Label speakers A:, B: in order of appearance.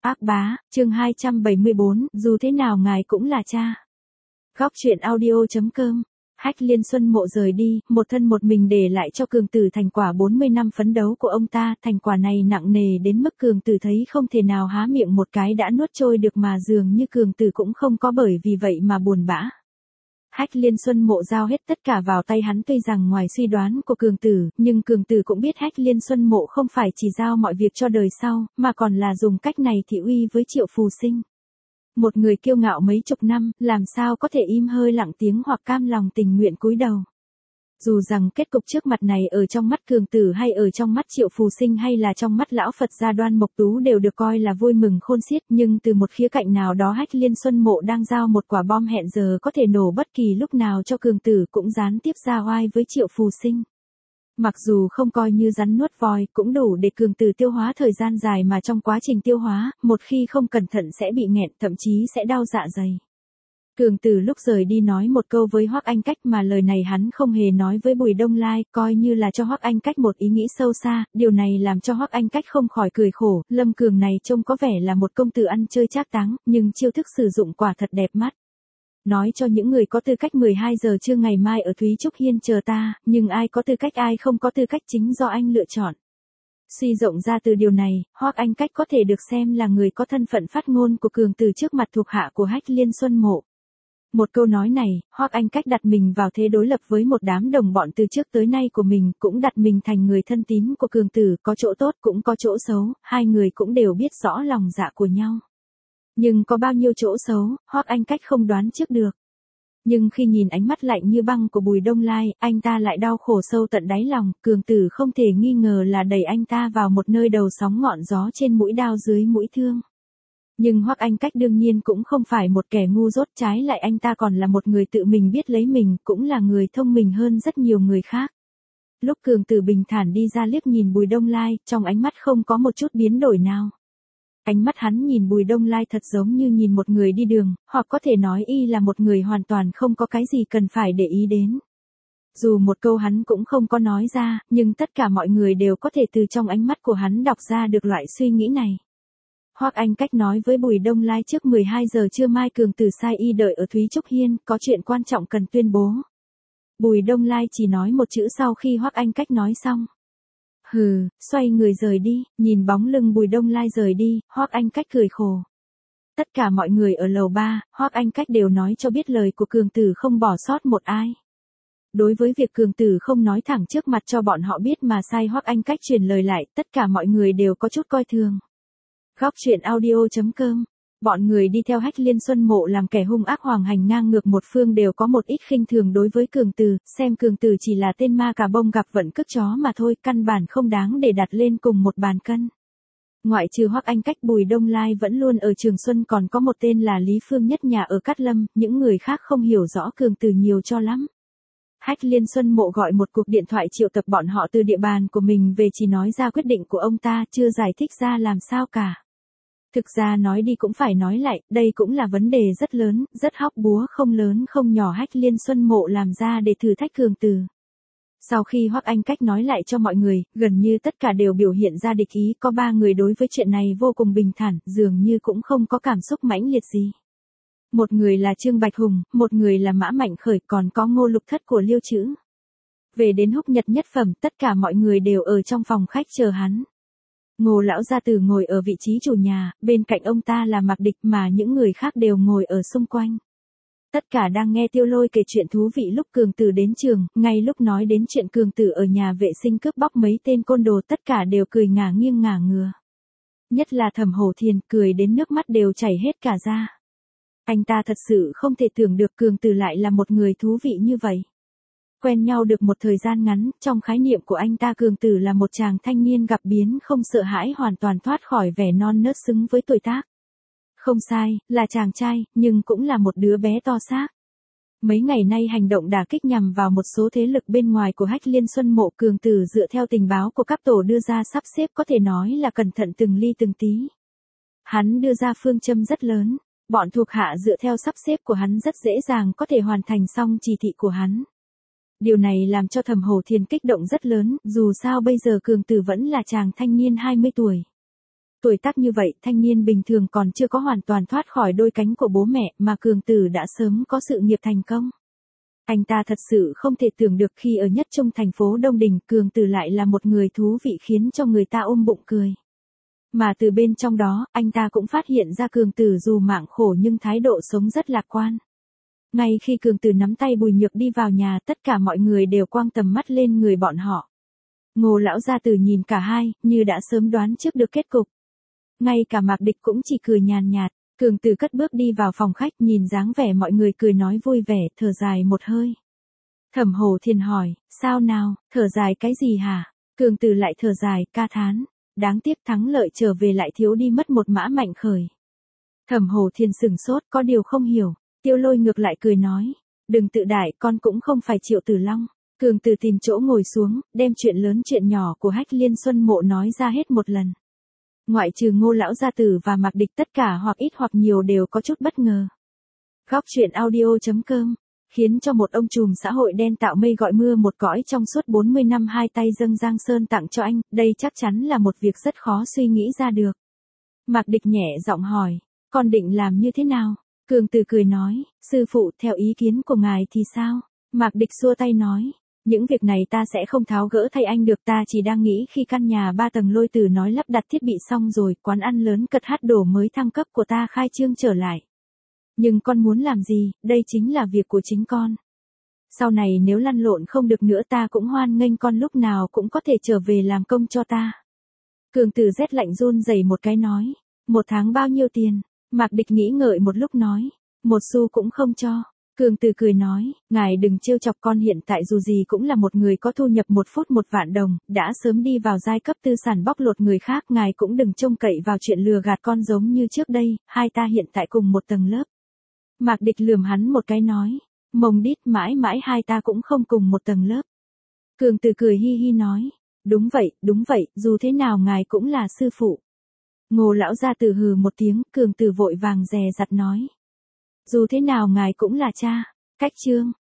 A: Ác bá, chương 274, dù thế nào ngài cũng là cha. Góc truyện audio.com. Hách Liên Xuân Mộ rời đi, một thân một mình để lại cho Cường Tử thành quả 40 năm phấn đấu của ông ta. Thành quả này nặng nề đến mức Cường Tử thấy không thể nào há miệng một cái đã nuốt trôi được, mà dường như Cường Tử cũng không có bởi vì vậy mà buồn bã. Hách Liên Xuân Mộ giao hết tất cả vào tay hắn, tuy rằng ngoài suy đoán của Cường Tử, nhưng Cường Tử cũng biết Hách Liên Xuân Mộ không phải chỉ giao mọi việc cho đời sau, mà còn là dùng cách này thị uy với Triệu Phù Sinh. Một người kiêu ngạo mấy chục năm, làm sao có thể im hơi lặng tiếng hoặc cam lòng tình nguyện cúi đầu. Dù rằng kết cục trước mặt này ở trong mắt Cường Tử hay ở trong mắt Triệu Phù Sinh hay là trong mắt lão Phật gia Đoan Mộc Tú đều được coi là vui mừng khôn xiết, nhưng từ một khía cạnh nào đó Hách Liên Xuân Mộ đang giao một quả bom hẹn giờ có thể nổ bất kỳ lúc nào cho Cường Tử, cũng gián tiếp ra oai với Triệu Phù Sinh. Mặc dù không coi như rắn nuốt voi, cũng đủ để Cường Tử tiêu hóa thời gian dài, mà trong quá trình tiêu hóa, một khi không cẩn thận sẽ bị nghẹn, thậm chí sẽ đau dạ dày. Cường Tử lúc rời đi nói một câu với Hoắc Anh Cách mà lời này hắn không hề nói với Bùi Đông Lai, coi như là cho Hoắc Anh Cách một ý nghĩ sâu xa. Điều này làm cho Hoắc Anh Cách không khỏi cười khổ. Lâm Cường này trông có vẻ là một công tử ăn chơi trác táng, nhưng chiêu thức sử dụng quả thật đẹp mắt. Nói cho những người có tư cách 12 giờ trưa ngày mai ở Thúy Trúc Hiên chờ ta, nhưng ai có tư cách ai không có tư cách chính do anh lựa chọn. Suy rộng ra từ điều này, Hoắc Anh Cách có thể được xem là người có thân phận phát ngôn của Cường Tử trước mặt thuộc hạ của Hách Liên Xuân Mộ. Một câu nói này, Hoắc Anh Cách đặt mình vào thế đối lập với một đám đồng bọn từ trước tới nay của mình, cũng đặt mình thành người thân tín của Cường Tử, có chỗ tốt cũng có chỗ xấu, hai người cũng đều biết rõ lòng dạ của nhau. Nhưng có bao nhiêu chỗ xấu, Hoắc Anh Cách không đoán trước được. Nhưng khi nhìn ánh mắt lạnh như băng của Bùi Đông Lai, anh ta lại đau khổ sâu tận đáy lòng. Cường Tử không thể nghi ngờ là đẩy anh ta vào một nơi đầu sóng ngọn gió, trên mũi đao dưới mũi thương. Nhưng Hoắc Anh Cách đương nhiên cũng không phải một kẻ ngu dốt, trái lại anh ta còn là một người tự mình biết lấy mình, cũng là người thông minh hơn rất nhiều người khác. Lúc Cường Tử bình thản đi ra liếc nhìn Bùi Đông Lai, trong ánh mắt không có một chút biến đổi nào. Ánh mắt hắn nhìn Bùi Đông Lai thật giống như nhìn một người đi đường, hoặc có thể nói y là một người hoàn toàn không có cái gì cần phải để ý đến. Dù một câu hắn cũng không có nói ra, nhưng tất cả mọi người đều có thể từ trong ánh mắt của hắn đọc ra được loại suy nghĩ này. Hoắc Anh Cách nói với Bùi Đông Lai trước 12 giờ trưa mai Cường Tử sai y đợi ở Thúy Trúc Hiên, có chuyện quan trọng cần tuyên bố. Bùi Đông Lai chỉ nói một chữ sau khi Hoắc Anh Cách nói xong. Hừ, xoay người rời đi. Nhìn bóng lưng Bùi Đông Lai rời đi, Hoắc Anh Cách cười khổ. Tất cả mọi người ở lầu 3, Hoắc Anh Cách đều nói cho biết lời của Cường Tử không bỏ sót một ai. Đối với việc Cường Tử không nói thẳng trước mặt cho bọn họ biết mà sai Hoắc Anh Cách truyền lời lại, tất cả mọi người đều có chút coi thường. Góc truyện audio.com. Bọn người đi theo Hách Liên Xuân Mộ làm kẻ hung ác hoàng hành ngang ngược một phương đều có một ít khinh thường đối với Cường Tử, xem Cường Tử chỉ là tên ma cà bông gặp vận cước chó mà thôi, căn bản không đáng để đặt lên cùng một bàn cân. Ngoại trừ Hoắc Anh Cách, Bùi Đông Lai vẫn luôn ở Trường Xuân, còn có một tên là Lý Phương Nhất nhà ở Cát Lâm, những người khác không hiểu rõ Cường Tử nhiều cho lắm. Hách Liên Xuân Mộ gọi một cuộc điện thoại triệu tập bọn họ từ địa bàn của mình về, chỉ nói ra quyết định của ông ta, chưa giải thích ra làm sao cả. Thực ra nói đi cũng phải nói lại, đây cũng là vấn đề rất lớn, rất hóc búa, không lớn không nhỏ Hách Liên Xuân Mộ làm ra để thử thách Cường Tử. Sau khi Hoắc Anh Cách nói lại cho mọi người, gần như tất cả đều biểu hiện ra địch ý, có 3 người đối với chuyện này vô cùng bình thản, dường như cũng không có cảm xúc mãnh liệt gì. Một người là Trương Bạch Hùng, một người là Mã Mạnh Khởi, còn có Ngô Lục Thất của Liêu Chữ. Về đến Húc Nhật nhất phẩm, tất cả mọi người đều ở trong phòng khách chờ hắn. Ngô lão gia tử ngồi ở vị trí chủ nhà, bên cạnh ông ta là Mạc Địch, mà những người khác đều ngồi ở xung quanh. Tất cả đang nghe Tiêu Lôi kể chuyện thú vị lúc Cường Tử đến trường, ngay lúc nói đến chuyện Cường Tử ở nhà vệ sinh cướp bóc mấy tên côn đồ, tất cả đều cười ngả nghiêng ngả ngừa. Nhất là Thẩm Hổ Thiền, cười đến nước mắt đều chảy hết cả ra. Anh ta thật sự không thể tưởng được Cường Tử lại là một người thú vị như vậy. Quen nhau được một thời gian ngắn, trong khái niệm của anh ta Cường Tử là một chàng thanh niên gặp biến không sợ hãi, hoàn toàn thoát khỏi vẻ non nớt xứng với tuổi tác. Không sai, là chàng trai, nhưng cũng là một đứa bé to xác. Mấy ngày nay hành động đả kích nhằm vào một số thế lực bên ngoài của Hách Liên Xuân Mộ, Cường Tử dựa theo tình báo của các tổ đưa ra sắp xếp có thể nói là cẩn thận từng ly từng tí. Hắn đưa ra phương châm rất lớn, bọn thuộc hạ dựa theo sắp xếp của hắn rất dễ dàng có thể hoàn thành xong chỉ thị của hắn. Điều này làm cho Thẩm Hổ Thiền kích động rất lớn, dù sao bây giờ Cường Tử vẫn là chàng thanh niên 20 tuổi. Tuổi tác như vậy, thanh niên bình thường còn chưa có hoàn toàn thoát khỏi đôi cánh của bố mẹ mà Cường Tử đã sớm có sự nghiệp thành công. Anh ta thật sự không thể tưởng được khi ở nhất trung thành phố Đông Đình, Cường Tử lại là một người thú vị khiến cho người ta ôm bụng cười. Mà từ bên trong đó, anh ta cũng phát hiện ra Cường Tử dù mạng khổ nhưng thái độ sống rất lạc quan. Ngay khi Cường Tử nắm tay Bùi Nhược đi vào nhà, tất cả mọi người đều quang tầm mắt lên người bọn họ. Ngô lão gia tử nhìn cả hai, như đã sớm đoán trước được kết cục. Ngay cả Mạc Địch cũng chỉ cười nhàn nhạt. Cường Tử cất bước đi vào phòng khách, nhìn dáng vẻ mọi người cười nói vui vẻ, thở dài một hơi. Thẩm Hổ Thiền hỏi, sao nào, thở dài cái gì hả? Cường Tử lại thở dài, ca thán. Đáng tiếc thắng lợi trở về lại thiếu đi mất một mã Mạnh Khởi. Thẩm Hổ Thiền sửng sốt, có điều không hiểu. Tiêu Lôi ngược lại cười nói, đừng tự đại, con cũng không phải Triệu Tử Long. Cường Tử tìm chỗ ngồi xuống, đem chuyện lớn chuyện nhỏ của Hách Liên Xuân Mộ nói ra hết một lần. Ngoại trừ Ngô lão gia tử và Mạc Địch, tất cả hoặc ít hoặc nhiều đều có chút bất ngờ. Góc truyện audio.com khiến cho một ông trùm xã hội đen tạo mây gọi mưa một cõi trong suốt 40 năm hai tay dâng Giang Sơn tặng cho anh, đây chắc chắn là một việc rất khó suy nghĩ ra được. Mạc Địch nhẹ giọng hỏi, con định làm như thế nào? Cường Tử cười nói, sư phụ, theo ý kiến của ngài thì sao? Mạc Địch xua tay nói, những việc này ta sẽ không tháo gỡ thay anh được, ta chỉ đang nghĩ khi căn nhà 3 tầng Lôi Tử nói lắp đặt thiết bị xong rồi, quán ăn lớn cật hát đổ mới thăng cấp của ta khai trương trở lại. Nhưng con muốn làm gì, đây chính là việc của chính con. Sau này nếu lăn lộn không được nữa ta cũng hoan nghênh con lúc nào cũng có thể trở về làm công cho ta. Cường Tử rét lạnh run rẩy một cái nói, 1 tháng bao nhiêu tiền? Mạc Địch nghĩ ngợi một lúc nói, 1 xu cũng không cho. Cường Tử cười nói, ngài đừng trêu chọc con, hiện tại dù gì cũng là một người có thu nhập 1 phút 1 vạn đồng, đã sớm đi vào giai cấp tư sản bóc lột người khác, ngài cũng đừng trông cậy vào chuyện lừa gạt con giống như trước đây, hai ta hiện tại cùng một tầng lớp. Mạc Địch lườm hắn một cái nói, mông đít, mãi mãi hai ta cũng không cùng một tầng lớp. Cường Tử cười hi hi nói, đúng vậy, dù thế nào ngài cũng là sư phụ. Ngô lão gia tử hừ một tiếng, Cường Tử vội vàng dè dặt nói, dù thế nào ngài cũng là cha. Cách chương